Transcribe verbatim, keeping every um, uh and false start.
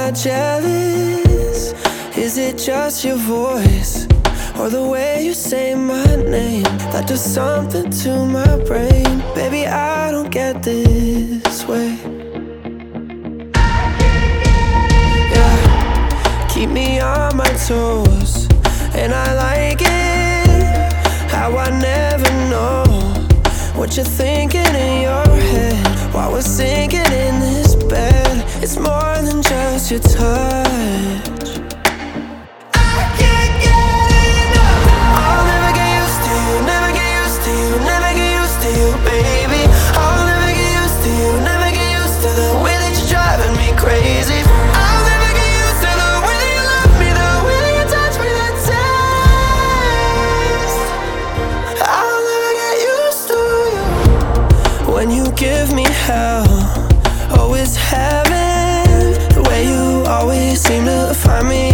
not jealous? Is it just your voice, or the way you say my name, that does something to my brain? Baby, I don't get this way. Yeah, keep me on my toes, and I like it how I never know what you're thinking in your head while we're sinking in this bed. It's more than just your touch. When you give me hell, oh it's heaven. The way you always seem to find me